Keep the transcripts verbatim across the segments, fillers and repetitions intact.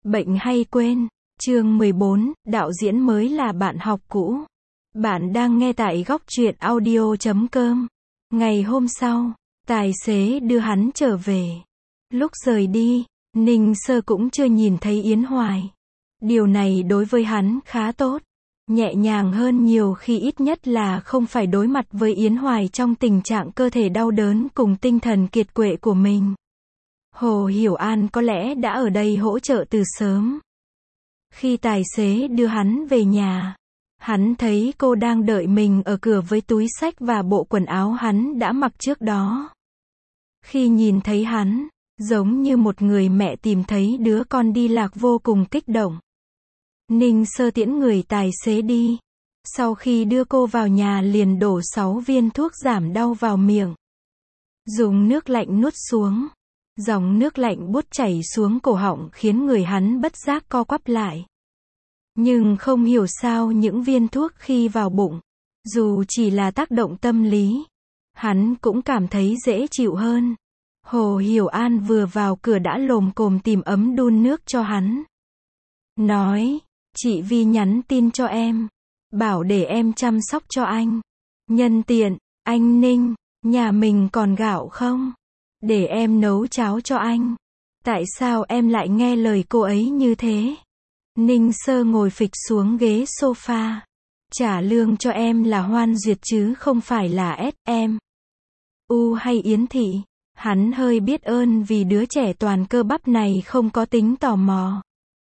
Bệnh hay quên. Chương mười bốn, đạo diễn mới là bạn học cũ. Bạn đang nghe tại góc truyện audio chấm com. Ngày hôm sau, tài xế đưa hắn trở về. Lúc rời đi, Ninh Sơ cũng chưa nhìn thấy Yến Hoài. Điều này đối với hắn khá tốt. Nhẹ nhàng hơn nhiều khi ít nhất là không phải đối mặt với Yến Hoài trong tình trạng cơ thể đau đớn cùng tinh thần kiệt quệ của mình. Hồ Hiểu An có lẽ đã ở đây hỗ trợ từ sớm. Khi tài xế đưa hắn về nhà, hắn thấy cô đang đợi mình ở cửa với túi xách và bộ quần áo hắn đã mặc trước đó. Khi nhìn thấy hắn, giống như một người mẹ tìm thấy đứa con đi lạc vô cùng kích động. Ninh Sơ tiễn người tài xế đi. Sau khi đưa cô vào nhà liền đổ sáu viên thuốc giảm đau vào miệng. Dùng nước lạnh nuốt xuống. Dòng nước lạnh buốt chảy xuống cổ họng khiến người hắn bất giác co quắp lại. Nhưng không hiểu sao những viên thuốc khi vào bụng, dù chỉ là tác động tâm lý, hắn cũng cảm thấy dễ chịu hơn. Hồ Hiểu An vừa vào cửa đã lồm cồm tìm ấm đun nước cho hắn. Nói, chị Vi nhắn tin cho em, bảo để em chăm sóc cho anh. Nhân tiện, anh Ninh, nhà mình còn gạo không? Để em nấu cháo cho anh. Tại sao em lại nghe lời cô ấy như thế? Ninh Sơ ngồi phịch xuống ghế sofa. Trả lương cho em là Hoan Duyệt chứ không phải là ét em. U hay Yến Thị. Hắn hơi biết ơn vì đứa trẻ toàn cơ bắp này không có tính tò mò.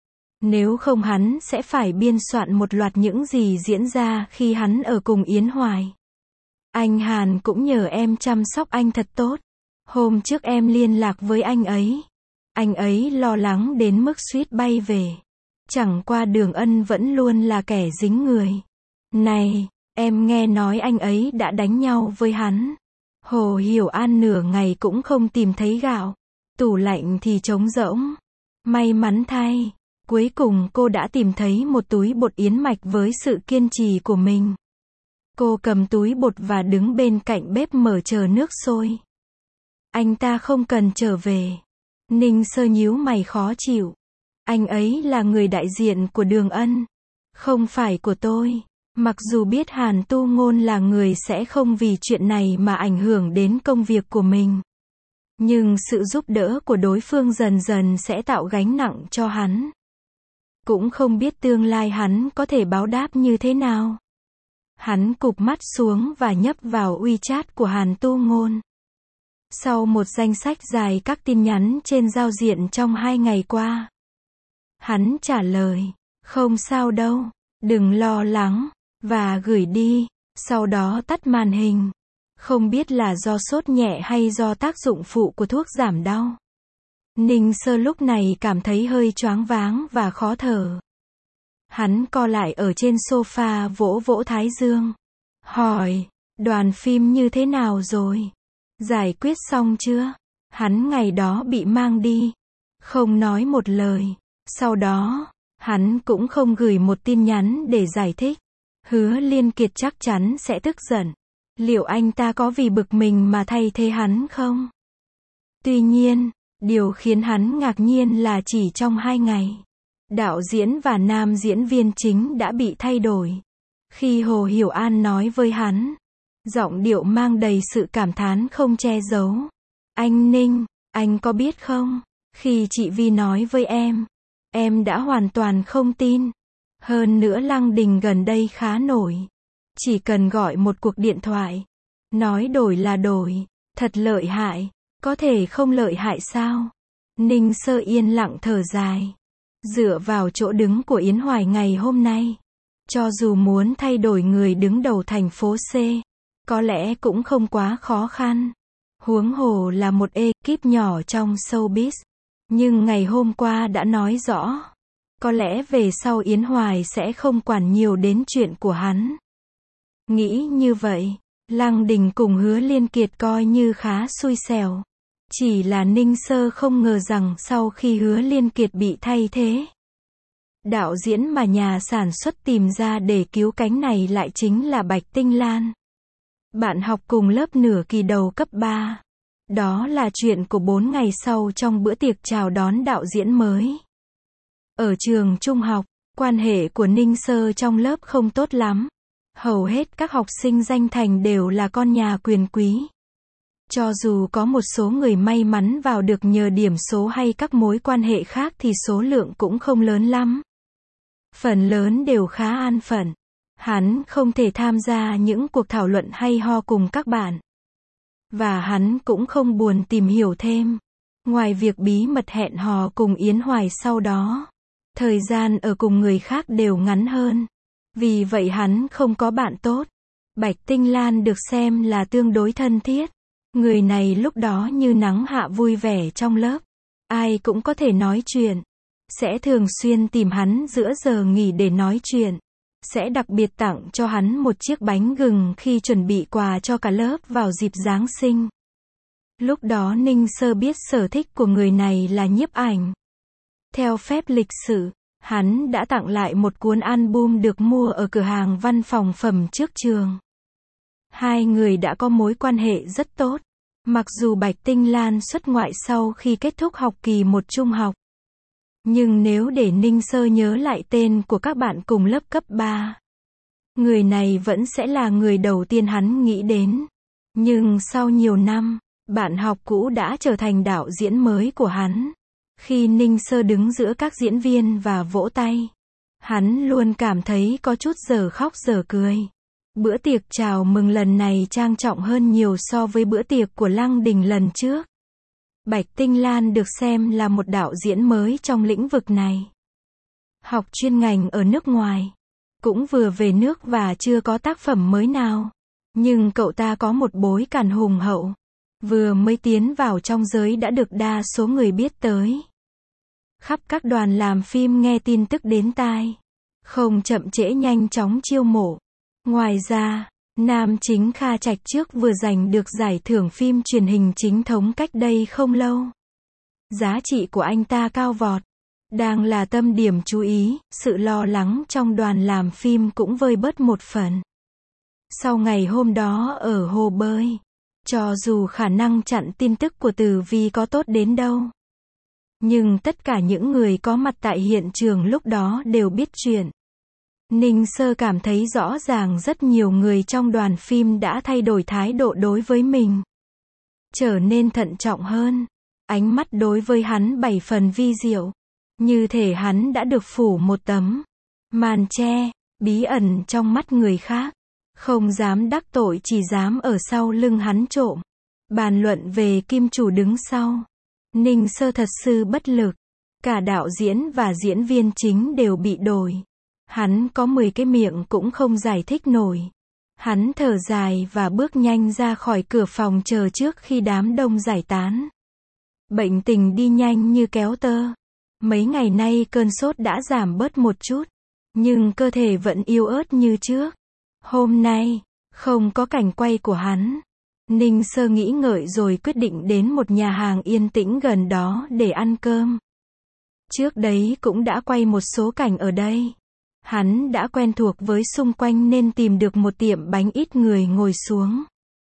Nếu không hắn sẽ phải biên soạn một loạt những gì diễn ra khi hắn ở cùng Yến Hoài. Anh Hàn cũng nhờ em chăm sóc anh thật tốt. Hôm trước em liên lạc với anh ấy. Anh ấy lo lắng đến mức suýt bay về. Chẳng qua Đường Ân vẫn luôn là kẻ dính người. Này, em nghe nói anh ấy đã đánh nhau với hắn. Hồ Hiểu An nửa ngày cũng không tìm thấy gạo. Tủ lạnh thì trống rỗng. May mắn thay, cuối cùng cô đã tìm thấy một túi bột yến mạch với sự kiên trì của mình. Cô cầm túi bột và đứng bên cạnh bếp mở chờ nước sôi. Anh ta không cần trở về. Ninh Sơ nhíu mày khó chịu. Anh ấy là người đại diện của Đường Ân, không phải của tôi. Mặc dù biết Hàn Tu Ngôn là người sẽ không vì chuyện này mà ảnh hưởng đến công việc của mình. Nhưng sự giúp đỡ của đối phương dần dần sẽ tạo gánh nặng cho hắn. Cũng không biết tương lai hắn có thể báo đáp như thế nào. Hắn cụp mắt xuống và nhấp vào WeChat của Hàn Tu Ngôn. Sau một danh sách dài các tin nhắn trên giao diện trong hai ngày qua, hắn trả lời, không sao đâu, đừng lo lắng, và gửi đi, sau đó tắt màn hình. Không biết là do sốt nhẹ hay do tác dụng phụ của thuốc giảm đau. Ninh Sơ lúc này cảm thấy hơi choáng váng và khó thở. Hắn co lại ở trên sofa vỗ vỗ thái dương. Hỏi, đoàn phim như thế nào rồi? Giải quyết xong chưa? Hắn ngày đó bị mang đi. Không nói một lời. Sau đó, hắn cũng không gửi một tin nhắn để giải thích. Hứa Liên Kiệt chắc chắn sẽ tức giận. Liệu anh ta có vì bực mình mà thay thế hắn không? Tuy nhiên, điều khiến hắn ngạc nhiên là chỉ trong hai ngày, đạo diễn và nam diễn viên chính đã bị thay đổi. Khi Hồ Hiểu An nói với hắn, giọng điệu mang đầy sự cảm thán không che giấu. Anh Ninh, anh có biết không? Khi chị Vi nói với em, em đã hoàn toàn không tin. Hơn nữa Lăng Đình gần đây khá nổi. Chỉ cần gọi một cuộc điện thoại, nói đổi là đổi, thật lợi hại. Có thể không lợi hại sao? Ninh Sơ yên lặng thở dài. Dựa vào chỗ đứng của Yến Hoài ngày hôm nay, cho dù muốn thay đổi người đứng đầu thành phố C, có lẽ cũng không quá khó khăn. Huống hồ là một ekip nhỏ trong showbiz. Nhưng ngày hôm qua đã nói rõ, có lẽ về sau Yến Hoài sẽ không quản nhiều đến chuyện của hắn. Nghĩ như vậy, Lăng Đình cùng Hứa Liên Kiệt coi như khá xui xẻo. Chỉ là Ninh Sơ không ngờ rằng sau khi Hứa Liên Kiệt bị thay thế, đạo diễn mà nhà sản xuất tìm ra để cứu cánh này lại chính là Bạch Tinh Lan. Bạn học cùng lớp nửa kỳ đầu cấp ba. Đó là chuyện của bốn ngày sau trong bữa tiệc chào đón đạo diễn mới. Ở trường trung học, quan hệ của Ninh Sơ trong lớp không tốt lắm. Hầu hết các học sinh danh thành đều là con nhà quyền quý. Cho dù có một số người may mắn vào được nhờ điểm số hay các mối quan hệ khác thì số lượng cũng không lớn lắm. Phần lớn đều khá an phận. Hắn không thể tham gia những cuộc thảo luận hay ho cùng các bạn. Và hắn cũng không buồn tìm hiểu thêm. Ngoài việc bí mật hẹn hò cùng Yến Hoài sau đó, thời gian ở cùng người khác đều ngắn hơn. Vì vậy hắn không có bạn tốt. Bạch Tinh Lan được xem là tương đối thân thiết. Người này lúc đó như nắng hạ vui vẻ trong lớp. Ai cũng có thể nói chuyện. Sẽ thường xuyên tìm hắn giữa giờ nghỉ để nói chuyện. Sẽ đặc biệt tặng cho hắn một chiếc bánh gừng khi chuẩn bị quà cho cả lớp vào dịp Giáng sinh. Lúc đó Ninh Sơ biết sở thích của người này là nhiếp ảnh. Theo phép lịch sự, hắn đã tặng lại một cuốn album được mua ở cửa hàng văn phòng phẩm trước trường. Hai người đã có mối quan hệ rất tốt. Mặc dù Bạch Tinh Lan xuất ngoại sau khi kết thúc học kỳ một trung học. Nhưng nếu để Ninh Sơ nhớ lại tên của các bạn cùng lớp cấp ba, người này vẫn sẽ là người đầu tiên hắn nghĩ đến. Nhưng sau nhiều năm, bạn học cũ đã trở thành đạo diễn mới của hắn. Khi Ninh Sơ đứng giữa các diễn viên và vỗ tay, hắn luôn cảm thấy có chút giờ khóc giờ cười. Bữa tiệc chào mừng lần này trang trọng hơn nhiều so với bữa tiệc của Lăng Đình lần trước. Bạch Tinh Lan được xem là một đạo diễn mới trong lĩnh vực này. Học chuyên ngành ở nước ngoài. Cũng vừa về nước và chưa có tác phẩm mới nào. Nhưng cậu ta có một bối cảnh hùng hậu. Vừa mới tiến vào trong giới đã được đa số người biết tới. Khắp các đoàn làm phim nghe tin tức đến tai. Không chậm trễ nhanh chóng chiêu mộ. Ngoài ra, nam chính Kha Trạch trước vừa giành được giải thưởng phim truyền hình chính thống cách đây không lâu. Giá trị của anh ta cao vọt. Đang là tâm điểm chú ý, sự lo lắng trong đoàn làm phim cũng vơi bớt một phần. Sau ngày hôm đó ở hồ bơi, cho dù khả năng chặn tin tức của Tử Vi có tốt đến đâu, nhưng tất cả những người có mặt tại hiện trường lúc đó đều biết chuyện. Ninh Sơ cảm thấy rõ ràng rất nhiều người trong đoàn phim đã thay đổi thái độ đối với mình. Trở nên thận trọng hơn. Ánh mắt đối với hắn bảy phần vi diệu. Như thể hắn đã được phủ một tấm màn che, bí ẩn trong mắt người khác. Không dám đắc tội, chỉ dám ở sau lưng hắn trộm. Bàn luận về kim chủ đứng sau. Ninh Sơ thật sự bất lực. Cả đạo diễn và diễn viên chính đều bị đổi. Hắn có mười cái miệng cũng không giải thích nổi. Hắn thở dài và bước nhanh ra khỏi cửa phòng chờ trước khi đám đông giải tán. Bệnh tình đi nhanh như kéo tơ. Mấy ngày nay cơn sốt đã giảm bớt một chút. Nhưng cơ thể vẫn yếu ớt như trước. Hôm nay, không có cảnh quay của hắn. Ninh Sơ nghĩ ngợi rồi quyết định đến một nhà hàng yên tĩnh gần đó để ăn cơm. Trước đấy cũng đã quay một số cảnh ở đây. Hắn đã quen thuộc với xung quanh nên tìm được một tiệm bánh ít người ngồi xuống.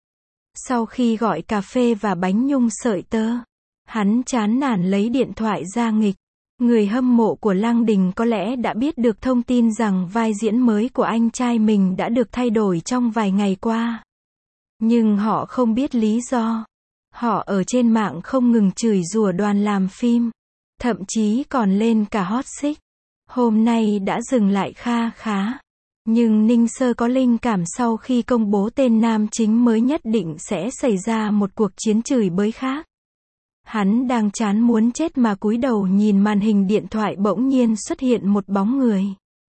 Sau khi gọi cà phê và bánh nhung sợi tơ, hắn chán nản lấy điện thoại ra nghịch. Người hâm mộ của Lăng Đình có lẽ đã biết được thông tin rằng vai diễn mới của anh trai mình đã được thay đổi trong vài ngày qua. Nhưng họ không biết lý do. Họ ở trên mạng không ngừng chửi rủa đoàn làm phim. Thậm chí còn lên cả hot search. Hôm nay đã dừng lại kha khá. Nhưng Ninh Sơ có linh cảm sau khi công bố tên nam chính mới nhất định sẽ xảy ra một cuộc chiến chửi bới khác. Hắn đang chán muốn chết mà cúi đầu nhìn màn hình điện thoại, bỗng nhiên xuất hiện một bóng người.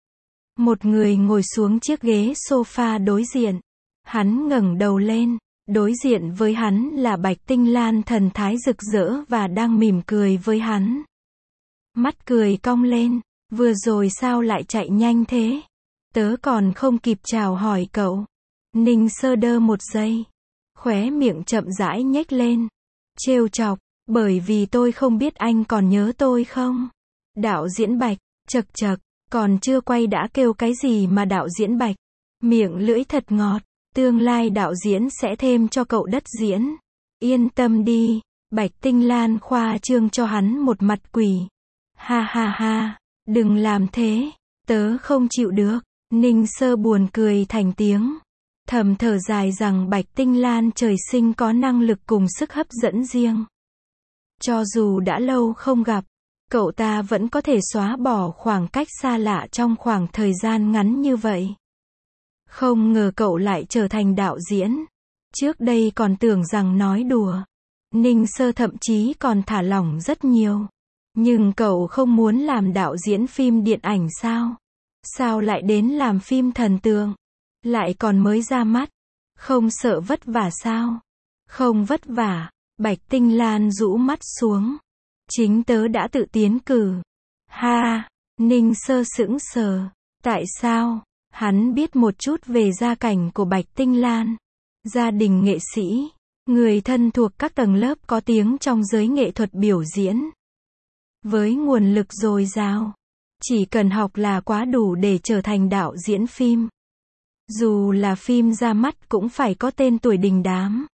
Một người ngồi xuống chiếc ghế sofa đối diện. Hắn ngẩng đầu lên. Đối diện với hắn là Bạch Tinh Lan, thần thái rực rỡ và đang mỉm cười với hắn. Mắt cười cong lên. Vừa rồi sao lại chạy nhanh thế? Tớ còn không kịp chào hỏi cậu. Ninh Sơ đơ một giây. Khóe miệng chậm rãi nhếch lên. Trêu chọc, bởi vì tôi không biết anh còn nhớ tôi không? Đạo diễn Bạch, chật chật, còn chưa quay đã kêu cái gì mà đạo diễn Bạch? Miệng lưỡi thật ngọt, tương lai đạo diễn sẽ thêm cho cậu đất diễn. Yên tâm đi, Bạch Tinh Lan khoa trương cho hắn một mặt quỷ. Ha ha ha. Đừng làm thế, tớ không chịu được. Ninh Sơ buồn cười thành tiếng, thầm thở dài rằng Bạch Tinh Lan trời sinh có năng lực cùng sức hấp dẫn riêng. Cho dù đã lâu không gặp, cậu ta vẫn có thể xóa bỏ khoảng cách xa lạ trong khoảng thời gian ngắn như vậy. Không ngờ cậu lại trở thành đạo diễn. Trước đây còn tưởng rằng nói đùa. Ninh Sơ thậm chí còn thả lỏng rất nhiều. Nhưng cậu không muốn làm đạo diễn phim điện ảnh sao? Sao lại đến làm phim thần tượng? Lại còn mới ra mắt. Không sợ vất vả sao? Không vất vả. Bạch Tinh Lan rũ mắt xuống. Chính tớ đã tự tiến cử. Ha! Ninh Sơ sững sờ. Tại sao? Hắn biết một chút về gia cảnh của Bạch Tinh Lan. Gia đình nghệ sĩ. Người thân thuộc các tầng lớp có tiếng trong giới nghệ thuật biểu diễn. Với nguồn lực dồi dào. Chỉ cần học là quá đủ để trở thành đạo diễn phim. Dù là phim ra mắt cũng phải có tên tuổi đình đám.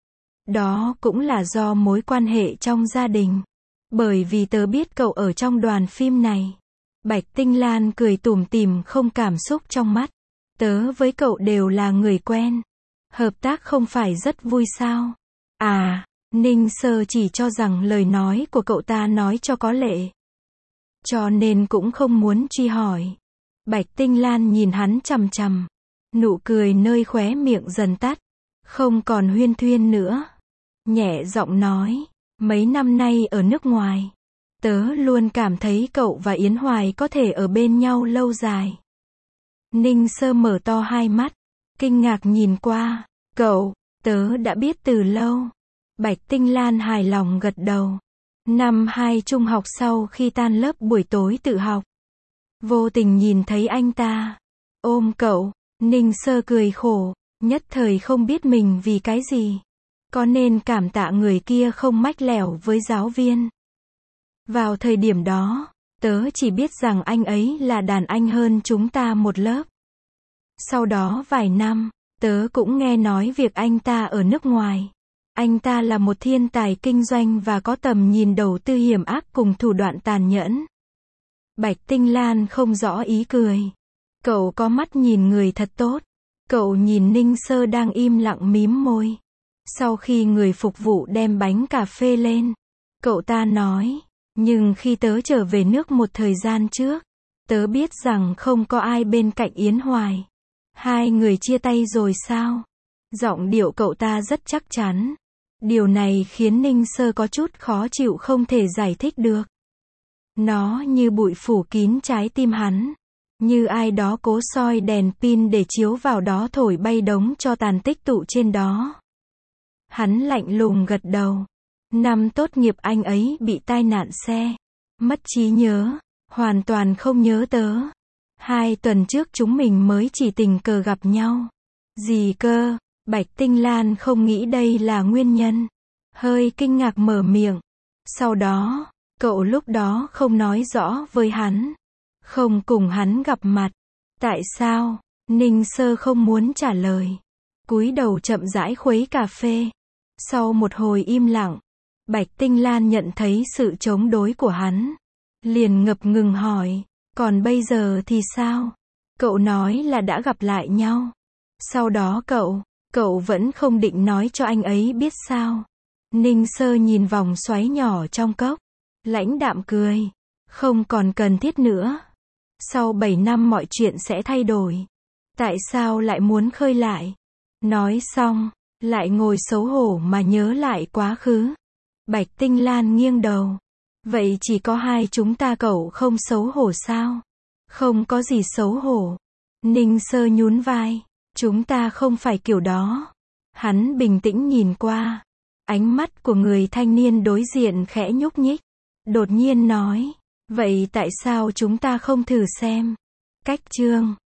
Đó cũng là do mối quan hệ trong gia đình. Bởi vì tớ biết cậu ở trong đoàn phim này. Bạch Tinh Lan cười tủm tỉm không cảm xúc trong mắt. Tớ với cậu đều là người quen. Hợp tác không phải rất vui sao? À, Ninh Sơ chỉ cho rằng lời nói của cậu ta nói cho có lệ. Cho nên cũng không muốn truy hỏi. Bạch Tinh Lan nhìn hắn chằm chằm. Nụ cười nơi khóe miệng dần tắt. Không còn huyên thuyên nữa. Nhẹ giọng nói. Mấy năm nay ở nước ngoài. Tớ luôn cảm thấy cậu và Yến Hoài có thể ở bên nhau lâu dài. Ninh Sơ mở to hai mắt. Kinh ngạc nhìn qua. Cậu, tớ đã biết từ lâu. Bạch Tinh Lan hài lòng gật đầu. Năm hai trung học sau khi tan lớp buổi tối tự học. Vô tình nhìn thấy anh ta. Ôm cậu. Ninh Sơ cười khổ. Nhất thời không biết mình vì cái gì. Có nên cảm tạ người kia không mách lẻo với giáo viên. Vào thời điểm đó, tớ chỉ biết rằng anh ấy là đàn anh hơn chúng ta một lớp. Sau đó vài năm, tớ cũng nghe nói việc anh ta ở nước ngoài. Anh ta là một thiên tài kinh doanh và có tầm nhìn đầu tư hiểm ác cùng thủ đoạn tàn nhẫn. Bạch Tinh Lan không rõ ý cười. Cậu có mắt nhìn người thật tốt. Cậu nhìn Ninh Sơ đang im lặng mím môi. Sau khi người phục vụ đem bánh cà phê lên, cậu ta nói, nhưng khi tớ trở về nước một thời gian trước, tớ biết rằng không có ai bên cạnh Yến Hoài. Hai người chia tay rồi sao? Giọng điệu cậu ta rất chắc chắn. Điều này khiến Ninh Sơ có chút khó chịu không thể giải thích được. Nó như bụi phủ kín trái tim hắn. Như ai đó cố soi đèn pin để chiếu vào đó thổi bay đống cho tàn tích tụ trên đó. Hắn lạnh lùng gật đầu. Năm tốt nghiệp anh ấy bị tai nạn xe. Mất trí nhớ. Hoàn toàn không nhớ tớ. Hai tuần trước chúng mình mới chỉ tình cờ gặp nhau. Gì cơ? Bạch Tinh Lan không nghĩ đây là nguyên nhân. Hơi kinh ngạc mở miệng. Sau đó, cậu lúc đó không nói rõ với hắn. Không cùng hắn gặp mặt. Tại sao? Ninh Sơ không muốn trả lời. Cúi đầu chậm rãi khuấy cà phê. Sau một hồi im lặng, Bạch Tinh Lan nhận thấy sự chống đối của hắn. Liền ngập ngừng hỏi, còn bây giờ thì sao? Cậu nói là đã gặp lại nhau. Sau đó cậu, cậu vẫn không định nói cho anh ấy biết sao? Ninh Sơ nhìn vòng xoáy nhỏ trong cốc. Lãnh đạm cười. Không còn cần thiết nữa. Sau bảy năm mọi chuyện sẽ thay đổi. Tại sao lại muốn khơi lại? Nói xong, lại ngồi xấu hổ mà nhớ lại quá khứ. Bạch Tinh Lan nghiêng đầu. Vậy chỉ có hai chúng ta cậu không xấu hổ sao? Không có gì xấu hổ. Ninh Sơ nhún vai. Chúng ta không phải kiểu đó. Hắn bình tĩnh nhìn qua. Ánh mắt của người thanh niên đối diện khẽ nhúc nhích. Đột nhiên nói. Vậy tại sao chúng ta không thử xem? Cách chương